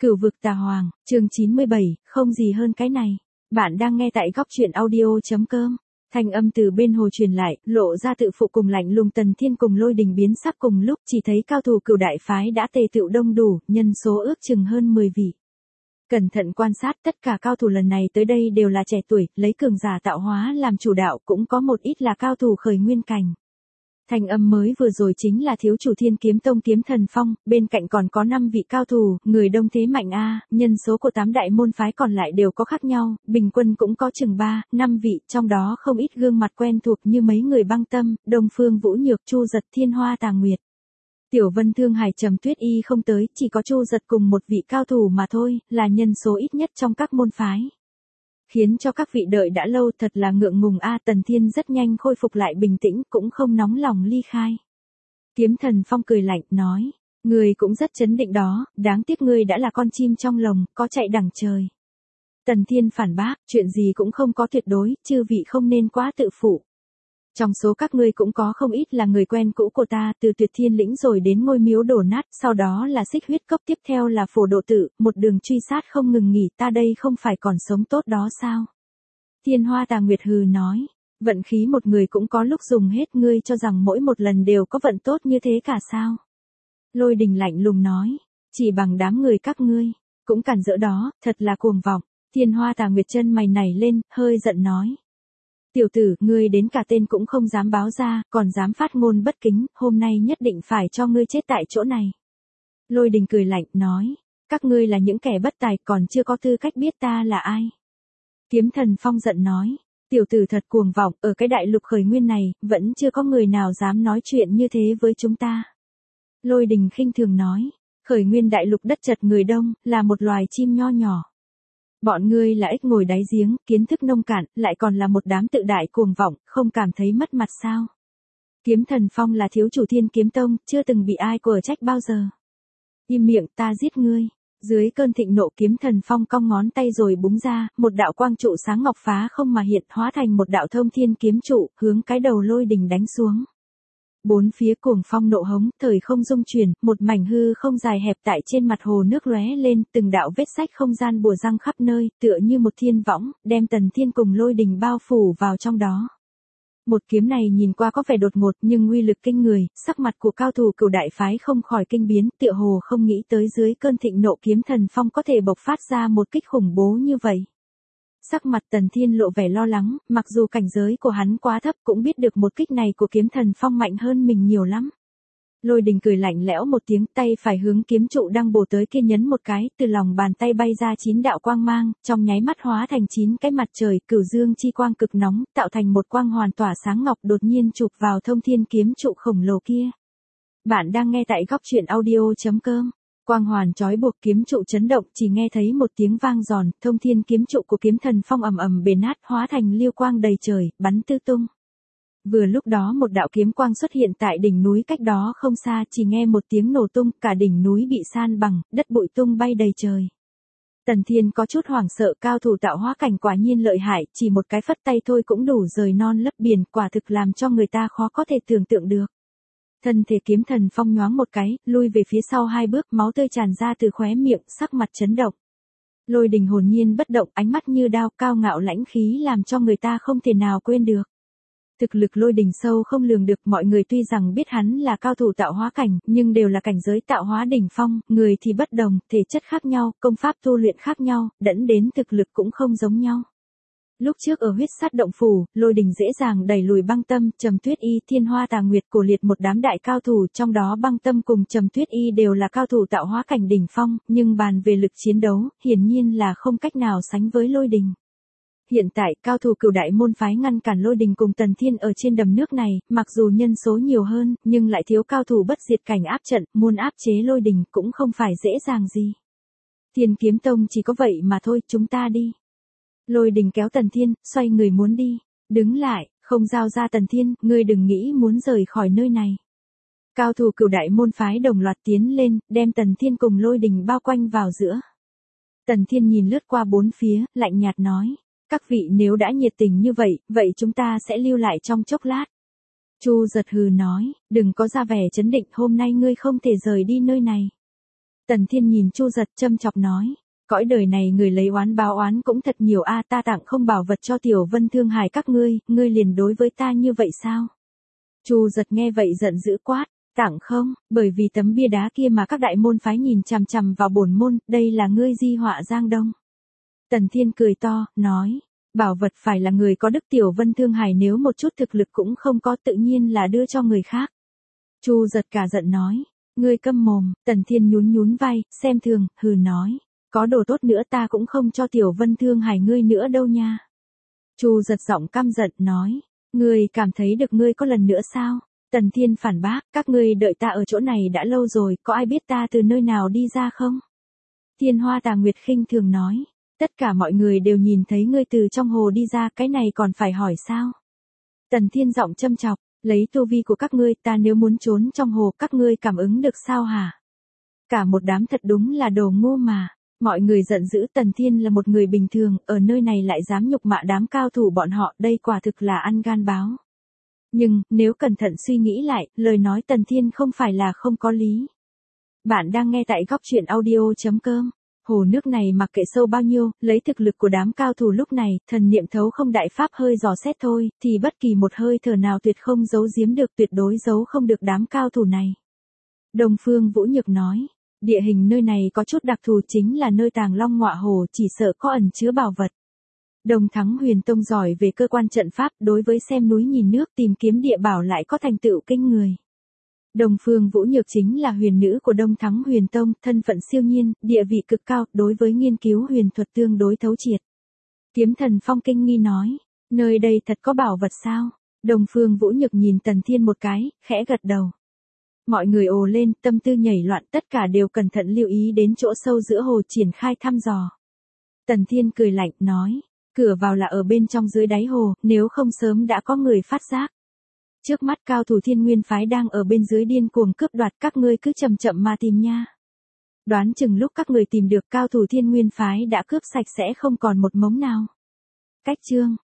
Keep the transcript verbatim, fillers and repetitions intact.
Cửu vực tà hoàng, chương chín mươi bảy, không gì hơn cái này. Bạn đang nghe tại góc truyện audio.com. Thanh âm từ bên hồ truyền lại, lộ ra tự phụ cùng lạnh lùng Tần Thiên cùng Lôi Đình biến sắc cùng lúc, chỉ thấy cao thủ Cửu đại phái đã tề tựu đông đủ, nhân số ước chừng hơn mười vị. Cẩn thận quan sát, tất cả cao thủ lần này tới đây đều là trẻ tuổi, lấy cường giả tạo hóa làm chủ đạo, cũng có một ít là cao thủ khởi nguyên cảnh. Thanh âm mới vừa rồi chính là thiếu chủ Thiên Kiếm Tông Kiếm Thần Phong, bên cạnh còn có năm vị cao thủ, người đông thế mạnh a, nhân số của tám đại môn phái còn lại đều có khác nhau, bình quân cũng có chừng ba, năm vị, trong đó không ít gương mặt quen thuộc như mấy người Băng Tâm, Đông Phương Vũ Nhược, Chu Giật, Thiên Hoa Tà Nguyệt. Tiểu Vân Thương Hải, Trầm Tuyết Y không tới, chỉ có Chu Giật cùng một vị cao thủ mà thôi, là nhân số ít nhất trong các môn phái. Khiến cho các vị đợi đã lâu, thật là ngượng ngùng a. Tần Thiên rất nhanh khôi phục lại bình tĩnh, cũng không nóng lòng ly khai. Kiếm Thần Phong cười lạnh, nói, ngươi cũng rất trấn định đó, đáng tiếc ngươi đã là con chim trong lồng, có chạy đằng trời. Tần Thiên phản bác, chuyện gì cũng không có tuyệt đối, chư vị không nên quá tự phụ. Trong số các ngươi cũng có không ít là người quen cũ của ta, từ Tuyệt Thiên Lĩnh rồi đến ngôi miếu đổ nát, sau đó là Xích Huyết Cốc, tiếp theo là Phổ Độ Tự, một đường truy sát không ngừng nghỉ, ta đây không phải còn sống tốt đó sao? Thiên Hoa Tà Nguyệt hừ nói, vận khí một người cũng có lúc dùng hết, ngươi cho rằng mỗi một lần đều có vận tốt như thế cả sao? Lôi Đình lạnh lùng nói, chỉ bằng đám người các ngươi, cũng cản rỡ đó, thật là cuồng vọng. Thiên Hoa Tà Nguyệt chân mày nảy lên, hơi giận nói. Tiểu tử, ngươi đến cả tên cũng không dám báo ra, còn dám phát ngôn bất kính, hôm nay nhất định phải cho ngươi chết tại chỗ này. Lôi Đình cười lạnh, nói, các ngươi là những kẻ bất tài, còn chưa có tư cách biết ta là ai. Kiếm Thần Phong giận nói, tiểu tử thật cuồng vọng, ở cái đại lục khởi nguyên này, vẫn chưa có người nào dám nói chuyện như thế với chúng ta. Lôi Đình khinh thường nói, khởi nguyên đại lục đất chật người đông, là một loài chim nho nhỏ. Bọn ngươi là ếch ngồi đáy giếng, kiến thức nông cạn, lại còn là một đám tự đại cuồng vọng, không cảm thấy mất mặt sao? Kiếm Thần Phong là thiếu chủ Thiên Kiếm Tông, chưa từng bị ai quở trách bao giờ. Im miệng, ta giết ngươi. Dưới cơn thịnh nộ, Kiếm Thần Phong cong ngón tay rồi búng ra, một đạo quang trụ sáng ngọc phá không mà hiện, hóa thành một đạo thông thiên kiếm trụ, hướng cái đầu Lôi Đình đánh xuống. Bốn phía cuồng phong nộ hống, thời không dung chuyển, một mảnh hư không dài hẹp tại trên mặt hồ nước lóe lên, từng đạo vết sách không gian bùa răng khắp nơi, tựa như một thiên võng, đem Tần Thiên cùng Lôi Đình bao phủ vào trong đó. Một kiếm này nhìn qua có vẻ đột ngột nhưng uy lực kinh người, sắc mặt của cao thủ Cửu đại phái không khỏi kinh biến, tựa hồ không nghĩ tới dưới cơn thịnh nộ Kiếm Thần Phong có thể bộc phát ra một kích khủng bố như vậy. Sắc mặt Tần Thiên lộ vẻ lo lắng, mặc dù cảnh giới của hắn quá thấp cũng biết được một kích này của Kiếm Thần Phong mạnh hơn mình nhiều lắm. Lôi Đình cười lạnh lẽo một tiếng, tay phải hướng kiếm trụ đang bổ tới kia nhấn một cái, từ lòng bàn tay bay ra chín đạo quang mang, trong nháy mắt hóa thành chín cái mặt trời, cửu dương chi quang cực nóng, tạo thành một quang hoàn tỏa sáng ngọc, đột nhiên chụp vào thông thiên kiếm trụ khổng lồ kia. Bạn đang nghe tại góc truyện audio.com. Quang hoàn trói buộc, kiếm trụ chấn động, chỉ nghe thấy một tiếng vang giòn, thông thiên kiếm trụ của Kiếm Thần Phong ầm ầm bể nát, hóa thành liêu quang đầy trời, bắn tứ tung. Vừa lúc đó một đạo kiếm quang xuất hiện tại đỉnh núi cách đó không xa, chỉ nghe một tiếng nổ tung, cả đỉnh núi bị san bằng, đất bụi tung bay đầy trời. Tần Thiên có chút hoảng sợ, cao thủ tạo hóa cảnh quả nhiên lợi hại, chỉ một cái phất tay thôi cũng đủ rời non lấp biển, quả thực làm cho người ta khó có thể tưởng tượng được. Thân thể Kiếm Thần Phong nhoáng một cái, lui về phía sau hai bước, máu tươi tràn ra từ khóe miệng, sắc mặt chấn động. Lôi Đình hồn nhiên bất động, ánh mắt như đao, cao ngạo lãnh khí làm cho người ta không thể nào quên được. Thực lực Lôi Đình sâu không lường được, mọi người tuy rằng biết hắn là cao thủ tạo hóa cảnh, nhưng đều là cảnh giới tạo hóa đỉnh phong, người thì bất đồng, thể chất khác nhau, công pháp tu luyện khác nhau, dẫn đến thực lực cũng không giống nhau. Lúc trước ở huyết sát động phủ, Lôi Đình dễ dàng đẩy lùi Băng Tâm, Trầm Tuyết Y, Thiên Hoa Tà Nguyệt, cổ liệt một đám đại cao thủ, trong đó Băng Tâm cùng Trầm Tuyết Y đều là cao thủ tạo hóa cảnh đỉnh phong, nhưng bàn về lực chiến đấu, hiển nhiên là không cách nào sánh với Lôi Đình. Hiện tại, cao thủ Cửu đại môn phái ngăn cản Lôi Đình cùng Tần Thiên ở trên đầm nước này, mặc dù nhân số nhiều hơn, nhưng lại thiếu cao thủ bất diệt cảnh áp trận, muốn áp chế Lôi Đình cũng không phải dễ dàng gì. Thiên Kiếm Tông chỉ có vậy mà thôi, chúng ta đi. Lôi Đình kéo Tần Thiên, xoay người muốn đi. Đứng lại, không giao ra Tần Thiên, ngươi đừng nghĩ muốn rời khỏi nơi này. Cao thủ Cửu đại môn phái đồng loạt tiến lên, đem Tần Thiên cùng Lôi Đình bao quanh vào giữa. Tần Thiên nhìn lướt qua bốn phía, lạnh nhạt nói, các vị nếu đã nhiệt tình như vậy, vậy chúng ta sẽ lưu lại trong chốc lát. Chu Giật hừ nói, đừng có ra vẻ chấn định, hôm nay ngươi không thể rời đi nơi này. Tần Thiên nhìn Chu Giật châm chọc nói, cõi đời này người lấy oán báo oán cũng thật nhiều a, ta tặng không bảo vật cho Tiểu Vân Thương Hải các ngươi, ngươi liền đối với ta như vậy sao? Chu Giật nghe vậy giận dữ quát, tặng không, bởi vì tấm bia đá kia mà các đại môn phái nhìn chằm chằm vào bổn môn, đây là ngươi di họa Giang Đông. Tần Thiên cười to, nói, bảo vật phải là người có đức, Tiểu Vân Thương Hải nếu một chút thực lực cũng không có tự nhiên là đưa cho người khác. Chu Giật cả giận nói, ngươi câm mồm. Tần Thiên nhún nhún vai, xem thường, hừ nói, có đồ tốt nữa ta cũng không cho Tiểu Vân Thương Hải ngươi nữa đâu nha. Chu Giật giọng căm giận nói, ngươi cảm thấy được ngươi có lần nữa sao? Tần Thiên phản bác, các ngươi đợi ta ở chỗ này đã lâu rồi, có ai biết ta từ nơi nào đi ra không? Thiên Hoa Tà Nguyệt khinh thường nói, tất cả mọi người đều nhìn thấy ngươi từ trong hồ đi ra, cái này còn phải hỏi sao? Tần Thiên giọng châm chọc, lấy tu vi của các ngươi, ta nếu muốn trốn trong hồ các ngươi cảm ứng được sao hả? Cả một đám thật đúng là đồ ngu mà. Mọi người giận dữ, Tần Thiên là một người bình thường, ở nơi này lại dám nhục mạ đám cao thủ bọn họ, đây quả thực là ăn gan báo. Nhưng, nếu cẩn thận suy nghĩ lại, lời nói Tần Thiên không phải là không có lý. Bạn đang nghe tại góc truyện audio chấm com. Hồ nước này mặc kệ sâu bao nhiêu, lấy thực lực của đám cao thủ lúc này, thần niệm thấu không đại pháp hơi dò xét thôi, thì bất kỳ một hơi thở nào tuyệt không giấu giếm được, tuyệt đối giấu không được đám cao thủ này. Đông Phương Vũ Nhược nói, địa hình nơi này có chút đặc thù, chính là nơi tàng long ngọa hồ, chỉ sợ có ẩn chứa bảo vật. Đồng Thắng Huyền Tông giỏi về cơ quan trận pháp, đối với xem núi nhìn nước tìm kiếm địa bảo lại có thành tựu kinh người. Đông Phương Vũ Nhược chính là huyền nữ của Đông Thắng Huyền Tông, thân phận siêu nhiên, địa vị cực cao, đối với nghiên cứu huyền thuật tương đối thấu triệt. Kiếm Thần Phong kinh nghi nói, nơi đây thật có bảo vật sao? Đông Phương Vũ Nhược nhìn Tần Thiên một cái, khẽ gật đầu. Mọi người ồ lên, tâm tư nhảy loạn, tất cả đều cẩn thận lưu ý đến chỗ sâu giữa hồ triển khai thăm dò. Tần Thiên cười lạnh, nói, cửa vào là ở bên trong dưới đáy hồ, nếu không sớm đã có người phát giác. Trước mắt cao thủ Thiên Nguyên phái đang ở bên dưới điên cuồng cướp đoạt, các ngươi cứ chậm chậm mà tìm nha. Đoán chừng lúc các người tìm được cao thủ Thiên Nguyên phái đã cướp sạch sẽ không còn một mống nào. Cách chương